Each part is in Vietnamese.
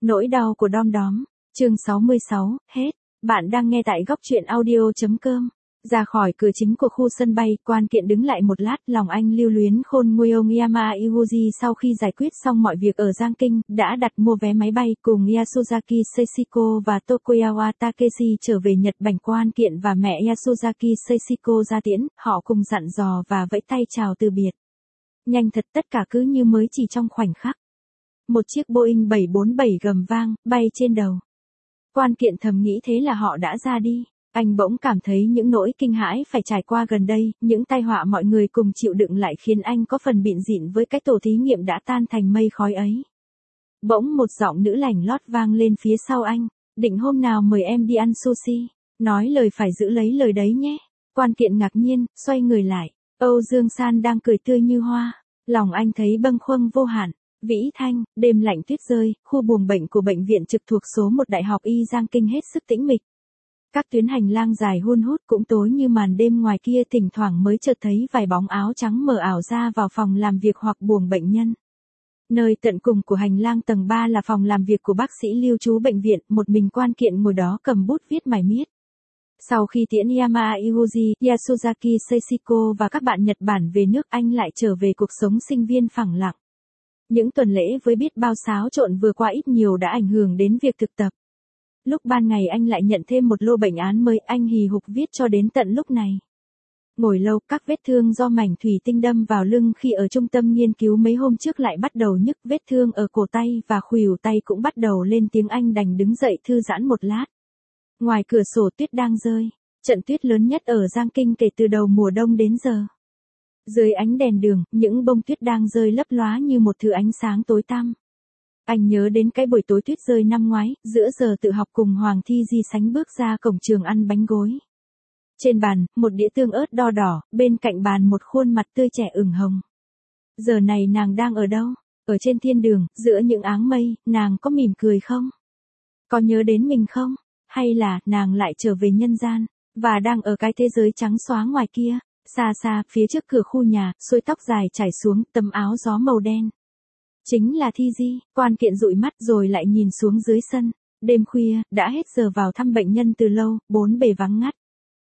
Nỗi đau của Đom Đóm, chương 66, hết. Bạn đang nghe tại góc truyện audio.com. Ra khỏi cửa chính của khu sân bay, Quan Kiện đứng lại một lát, lòng anh lưu luyến khôn nguôi. Ông Yama Iwuji sau khi giải quyết xong mọi việc ở Giang Kinh, đã đặt mua vé máy bay cùng Yasuzaki Seishiko và Tokugawa Takeshi trở về Nhật Bản. Quan Kiện và mẹ Yasuzaki Seishiko ra tiễn, họ cùng dặn dò và vẫy tay chào từ biệt. Nhanh thật, tất cả cứ như mới chỉ trong khoảnh khắc. Một chiếc Boeing 747 gầm vang, bay trên đầu. Quan Kiện thầm nghĩ thế là họ đã ra đi. Anh bỗng cảm thấy những nỗi kinh hãi phải trải qua gần đây, những tai họa mọi người cùng chịu đựng lại khiến anh có phần bịn dịn với cái tổ thí nghiệm đã tan thành mây khói ấy. Bỗng một giọng nữ lành lót vang lên phía sau anh, định hôm nào mời em đi ăn sushi, nói lời phải giữ lấy lời đấy nhé. Quan Kiện ngạc nhiên, xoay người lại, Âu Dương San đang cười tươi như hoa, lòng anh thấy bâng khuâng vô hạn. Vĩ Thanh, đêm lạnh tuyết rơi, khu buồng bệnh của bệnh viện trực thuộc số 1 Đại học Y Giang Kinh hết sức tĩnh mịch. Các tuyến hành lang dài hun hút cũng tối như màn đêm, ngoài kia thỉnh thoảng mới chợt thấy vài bóng áo trắng mờ ảo ra vào phòng làm việc hoặc buồng bệnh nhân. Nơi tận cùng của hành lang tầng 3 là phòng làm việc của bác sĩ lưu trú bệnh viện, một mình Quan Kiện ngồi đó cầm bút viết mải miết. Sau khi tiễn Yama Iwuji, Yasuzaki Seishiko và các bạn Nhật Bản về nước, anh lại trở về cuộc sống sinh viên phẳng lặng. Những tuần lễ với biết bao xáo trộn vừa qua ít nhiều đã ảnh hưởng đến việc thực tập. Lúc ban ngày anh lại nhận thêm một lô bệnh án mới, anh hì hục viết cho đến tận lúc này. Ngồi lâu, các vết thương do mảnh thủy tinh đâm vào lưng khi ở trung tâm nghiên cứu mấy hôm trước lại bắt đầu nhức, vết thương ở cổ tay và khuỷu tay cũng bắt đầu lên tiếng, anh đành đứng dậy thư giãn một lát. Ngoài cửa sổ tuyết đang rơi, trận tuyết lớn nhất ở Giang Kinh kể từ đầu mùa đông đến giờ. Dưới ánh đèn đường, những bông tuyết đang rơi lấp lóa như một thứ ánh sáng tối tăm. Anh nhớ đến cái buổi tối tuyết rơi năm ngoái, giữa giờ tự học cùng Hoàng Thi Di sánh bước ra cổng trường ăn bánh gối. Trên bàn, một đĩa tương ớt đo đỏ, bên cạnh bàn một khuôn mặt tươi trẻ ửng hồng. Giờ này nàng đang ở đâu? Ở trên thiên đường, giữa những áng mây, nàng có mỉm cười không? Có nhớ đến mình không? Hay là, nàng lại trở về nhân gian, và đang ở cái thế giới trắng xóa ngoài kia? Xa xa, phía trước cửa khu nhà, xuôi tóc dài trải xuống, tấm áo gió màu đen. Chính là Thi Di. Quan Kiện dụi mắt rồi lại nhìn xuống dưới sân. Đêm khuya, đã hết giờ vào thăm bệnh nhân từ lâu, bốn bề vắng ngắt.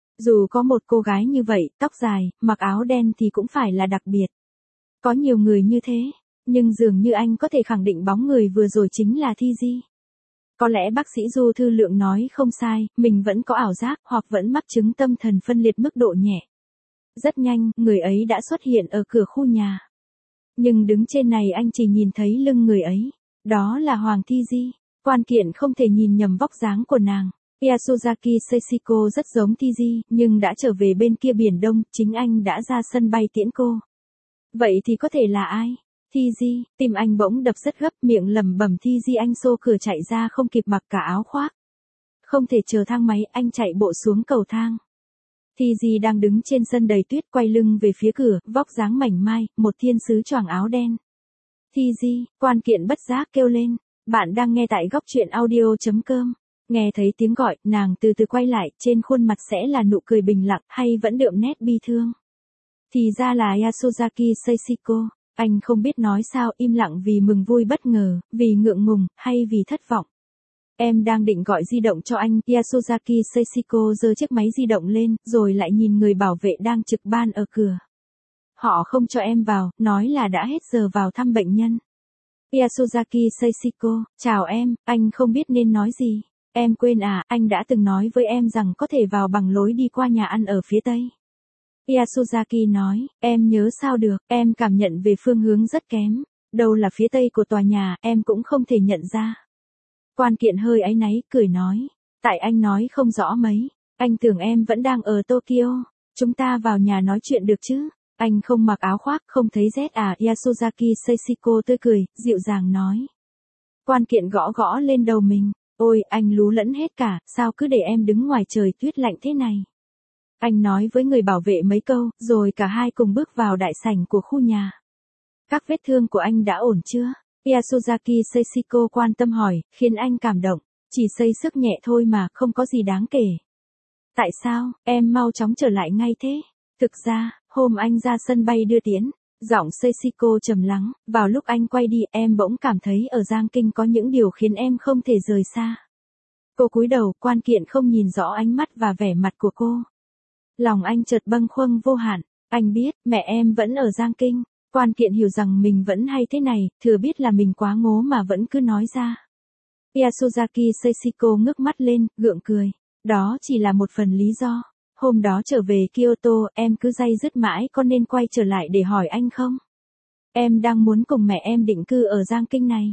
Dù có một cô gái như vậy, tóc dài, mặc áo đen thì cũng phải là đặc biệt. Có nhiều người như thế, nhưng dường như anh có thể khẳng định bóng người vừa rồi chính là Thi Di. Có lẽ bác sĩ Du Thư Lượng nói không sai, mình vẫn có ảo giác hoặc vẫn mắc chứng tâm thần phân liệt mức độ nhẹ. Rất nhanh, người ấy đã xuất hiện ở cửa khu nhà. Nhưng đứng trên này anh chỉ nhìn thấy lưng người ấy. Đó là Hoàng Thi Di. Quan Kiện không thể nhìn nhầm vóc dáng của nàng. Yasuzaki Seishiko rất giống Thi Di, nhưng đã trở về bên kia Biển Đông, chính anh đã ra sân bay tiễn cô. Vậy thì có thể là ai? Thi Di, tim anh bỗng đập rất gấp, miệng lẩm bẩm Thi Di. Anh xô cửa chạy ra không kịp mặc cả áo khoác. Không thể chờ thang máy, anh chạy bộ xuống cầu thang. Thi Di đang đứng trên sân đầy tuyết, quay lưng về phía cửa, vóc dáng mảnh mai, một thiên sứ choàng áo đen. Thi Di, Quan Kiện bất giác kêu lên. Bạn đang nghe tại góc truyện audio.com. Nghe thấy tiếng gọi, nàng từ từ quay lại, trên khuôn mặt sẽ là nụ cười bình lặng hay vẫn đượm nét bi thương. Thì ra là Yasuzaki Seishiko. Anh không biết nói sao, im lặng vì mừng vui bất ngờ, vì ngượng ngùng, hay vì thất vọng. Em đang định gọi di động cho anh, Yasuzaki Seishiko giơ chiếc máy di động lên, rồi lại nhìn người bảo vệ đang trực ban ở cửa. Họ không cho em vào, nói là đã hết giờ vào thăm bệnh nhân. Yasuzaki Seishiko, chào em, anh không biết nên nói gì. Em quên à, anh đã từng nói với em rằng có thể vào bằng lối đi qua nhà ăn ở phía tây. Yasuzaki nói, em nhớ sao được, em cảm nhận về phương hướng rất kém. Đâu là phía tây của tòa nhà, em cũng không thể nhận ra. Quan Kiện hơi áy náy, cười nói. Tại anh nói không rõ mấy. Anh tưởng em vẫn đang ở Tokyo. Chúng ta vào nhà nói chuyện được chứ. Anh không mặc áo khoác, không thấy rét à? Yasuzaki Seishiko tươi cười, dịu dàng nói. Quan Kiện gõ gõ lên đầu mình. Ôi, anh lú lẫn hết cả, sao cứ để em đứng ngoài trời tuyết lạnh thế này? Anh nói với người bảo vệ mấy câu, rồi cả hai cùng bước vào đại sảnh của khu nhà. Các vết thương của anh đã ổn chưa? Yasuzaki Seishiko quan tâm hỏi, khiến anh cảm động. Chỉ xây sức nhẹ thôi mà, không có gì đáng kể. Tại sao, em mau chóng trở lại ngay thế? Thực ra, hôm anh ra sân bay đưa tiễn, Giọng Seishiko trầm lắng, vào lúc anh quay đi em bỗng cảm thấy ở Giang Kinh có những điều khiến em không thể rời xa. Cô cúi đầu, Quan Kiện không nhìn rõ ánh mắt và vẻ mặt của cô. Lòng anh chợt bâng khuâng vô hạn, anh biết, mẹ em vẫn ở Giang Kinh. Quan Kiện hiểu rằng mình vẫn hay thế này, thừa biết là mình quá ngố mà vẫn cứ nói ra. Yasuzaki Seishiko ngước mắt lên, gượng cười. Đó chỉ là một phần lý do. Hôm đó trở về Kyoto, em cứ day dứt mãi có nên quay trở lại để hỏi anh không? Em đang muốn cùng mẹ em định cư ở Giang Kinh này.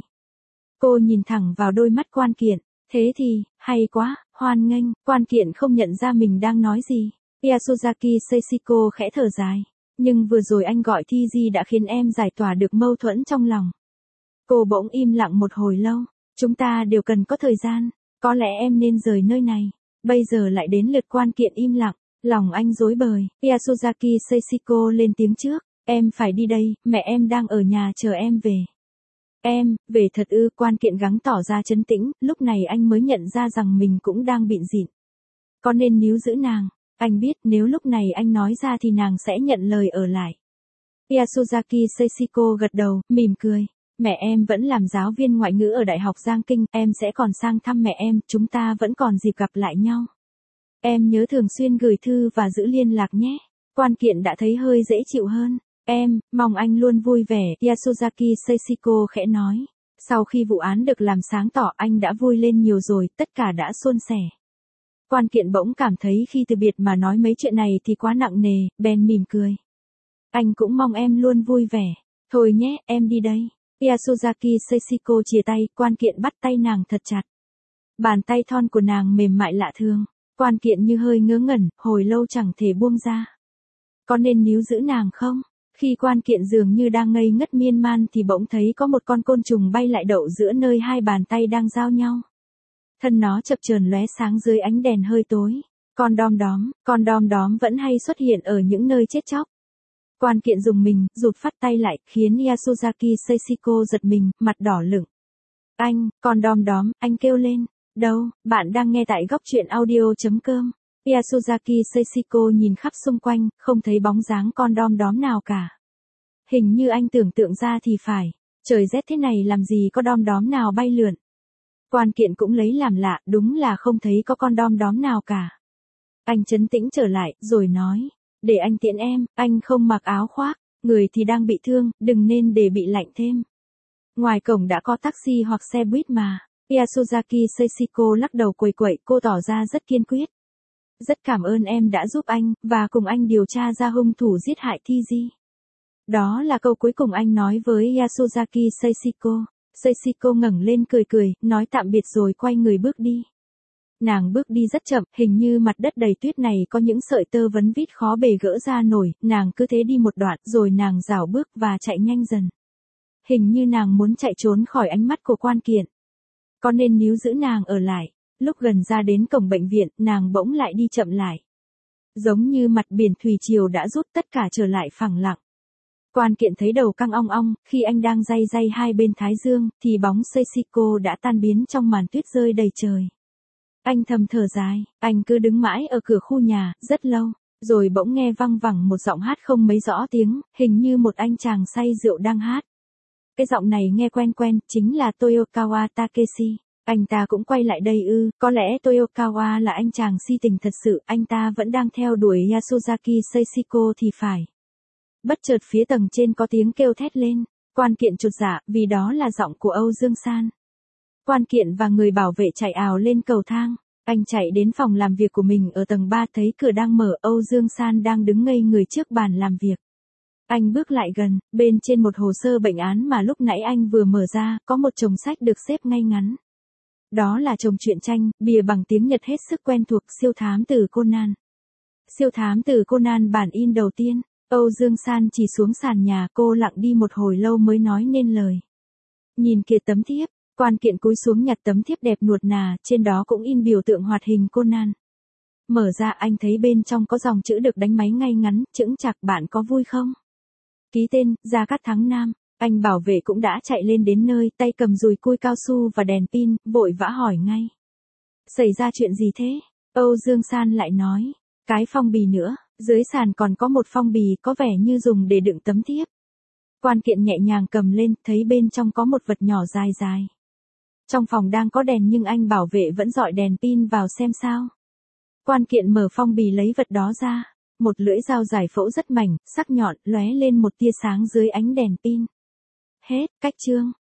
Cô nhìn thẳng vào đôi mắt Quan Kiện. Thế thì, hay quá, hoan nghênh. Quan Kiện không nhận ra mình đang nói gì. Yasuzaki Seishiko khẽ thở dài. Nhưng vừa rồi anh gọi Thi đã khiến em giải tỏa được mâu thuẫn trong lòng. Cô bỗng im lặng một hồi lâu. Chúng ta đều cần có thời gian. Có lẽ em nên rời nơi này. Bây giờ lại đến lượt Quan Kiện im lặng. Lòng anh rối bời. Yasuzaki Seishiko lên tiếng trước. Em phải đi đây, mẹ em đang ở nhà chờ em về. Em, về thật ư? Quan Kiện gắng tỏ ra trấn tĩnh, lúc này anh mới nhận ra rằng mình cũng đang bịn dịn. Có nên níu giữ nàng? Anh biết nếu lúc này anh nói ra thì nàng sẽ nhận lời ở lại. Yasuzaki Seishiko gật đầu, mỉm cười. Mẹ em vẫn làm giáo viên ngoại ngữ ở Đại học Giang Kinh, em sẽ còn sang thăm mẹ em, chúng ta vẫn còn dịp gặp lại nhau. Em nhớ thường xuyên gửi thư và giữ liên lạc nhé. Quan Kiện đã thấy hơi dễ chịu hơn. Em, mong anh luôn vui vẻ, Yasuzaki Seishiko khẽ nói. Sau khi vụ án được làm sáng tỏ anh đã vui lên nhiều rồi, tất cả đã suôn sẻ. Quan Kiện bỗng cảm thấy khi từ biệt mà nói mấy chuyện này thì quá nặng nề, bèn mỉm cười. Anh cũng mong em luôn vui vẻ. Thôi nhé, em đi đây. Yasuzaki Seishiko chìa tay, Quan Kiện bắt tay nàng thật chặt. Bàn tay thon của nàng mềm mại lạ thường. Quan Kiện như hơi ngớ ngẩn, hồi lâu chẳng thể buông ra. Có nên níu giữ nàng không? Khi Quan Kiện dường như đang ngây ngất miên man thì bỗng thấy có một con côn trùng bay lại đậu giữa nơi hai bàn tay đang giao nhau. Thân nó chập chờn lóe sáng dưới ánh đèn hơi tối. Con đom đóm vẫn hay xuất hiện ở những nơi chết chóc. Quan Kiện dùng mình, rụt phát tay lại, khiến Yasuzaki Seishiko giật mình, mặt đỏ lửng. Anh, con đom, anh kêu lên. Đâu, bạn đang nghe tại góc truyện audio.com. Yasuzaki Seishiko nhìn khắp xung quanh, không thấy bóng dáng con đom nào cả. Hình như anh tưởng tượng ra thì phải. Trời rét thế này làm gì có đom nào bay lượn. Quan Kiện cũng lấy làm lạ, đúng là không thấy có con đom nào cả. Anh trấn tĩnh trở lại, rồi nói. Để anh tiễn em, anh không mặc áo khoác, người thì đang bị thương, đừng nên để bị lạnh thêm. Ngoài cổng đã có taxi hoặc xe buýt mà. Yasuzaki Seishiko lắc đầu quẩy quẩy, cô tỏ ra rất kiên quyết. Rất cảm ơn em đã giúp anh, và cùng anh điều tra ra hung thủ giết hại Thi. Đó là câu cuối cùng anh nói với Yasuzaki Seishiko. Seishiko ngẩng lên cười, nói tạm biệt rồi quay người bước đi. Nàng bước đi rất chậm, hình như mặt đất đầy tuyết này có những sợi tơ vấn vít khó bề gỡ ra nổi, nàng cứ thế đi một đoạn, rồi nàng rảo bước và chạy nhanh dần. Hình như nàng muốn chạy trốn khỏi ánh mắt của Quan Kiện. Có nên níu giữ nàng ở lại? Lúc gần ra đến cổng bệnh viện, nàng bỗng lại đi chậm lại. Giống như mặt biển thủy triều đã rút tất cả trở lại phẳng lặng. Quan Kiện thấy đầu căng ong ong, khi anh đang day hai bên thái dương, thì bóng Seishiko đã tan biến trong màn tuyết rơi đầy trời. Anh thầm thở dài, anh cứ đứng mãi ở cửa khu nhà, rất lâu, rồi bỗng nghe văng vẳng một giọng hát không mấy rõ tiếng, hình như một anh chàng say rượu đang hát. Cái giọng này nghe quen, chính là Toyokawa Takeshi. Anh ta cũng quay lại đây ư? Có lẽ Toyokawa là anh chàng si tình thật sự, anh ta vẫn đang theo đuổi Yasuzaki Seishiko thì phải. Bất chợt phía tầng trên có tiếng kêu thét lên. Quan Kiện chột dạ, vì đó là giọng của Âu Dương San. Quan Kiện và người bảo vệ chạy ào lên cầu thang. Anh chạy đến phòng làm việc của mình ở tầng 3, thấy cửa đang mở, Âu Dương San đang đứng ngây người trước bàn làm việc. Anh bước lại gần, bên trên một hồ sơ bệnh án mà lúc nãy anh vừa mở ra, có một chồng sách được xếp ngay ngắn. Đó là chồng truyện tranh, bìa bằng tiếng Nhật hết sức quen thuộc, Siêu thám tử Conan. Siêu thám tử Conan bản in đầu tiên. Âu Dương San chỉ xuống sàn nhà, cô lặng đi một hồi lâu mới nói nên lời. Nhìn kìa tấm thiếp. Quan Kiện cúi xuống nhặt tấm thiếp đẹp nuột nà, trên đó cũng in biểu tượng hoạt hình Conan. Mở ra anh thấy bên trong có dòng chữ được đánh máy ngay ngắn, chững chạc, bạn có vui không? Ký tên, Gia Cát Thắng Nam. Anh bảo vệ cũng đã chạy lên đến nơi, tay cầm dùi cui cao su và đèn pin, vội vã hỏi ngay. Xảy ra chuyện gì thế? Âu Dương San lại nói. Cái phong bì nữa, dưới sàn còn có một phong bì có vẻ như dùng để đựng tấm thiếp. Quan kiện nhẹ nhàng cầm lên, thấy bên trong có một vật nhỏ dài dài. Trong phòng đang có đèn nhưng anh bảo vệ vẫn dọi đèn pin vào xem sao. Quan kiện mở phong bì lấy vật đó ra. Một lưỡi dao giải phẫu rất mảnh, sắc nhọn, lóe lên một tia sáng dưới ánh đèn pin. Hết, cách chương.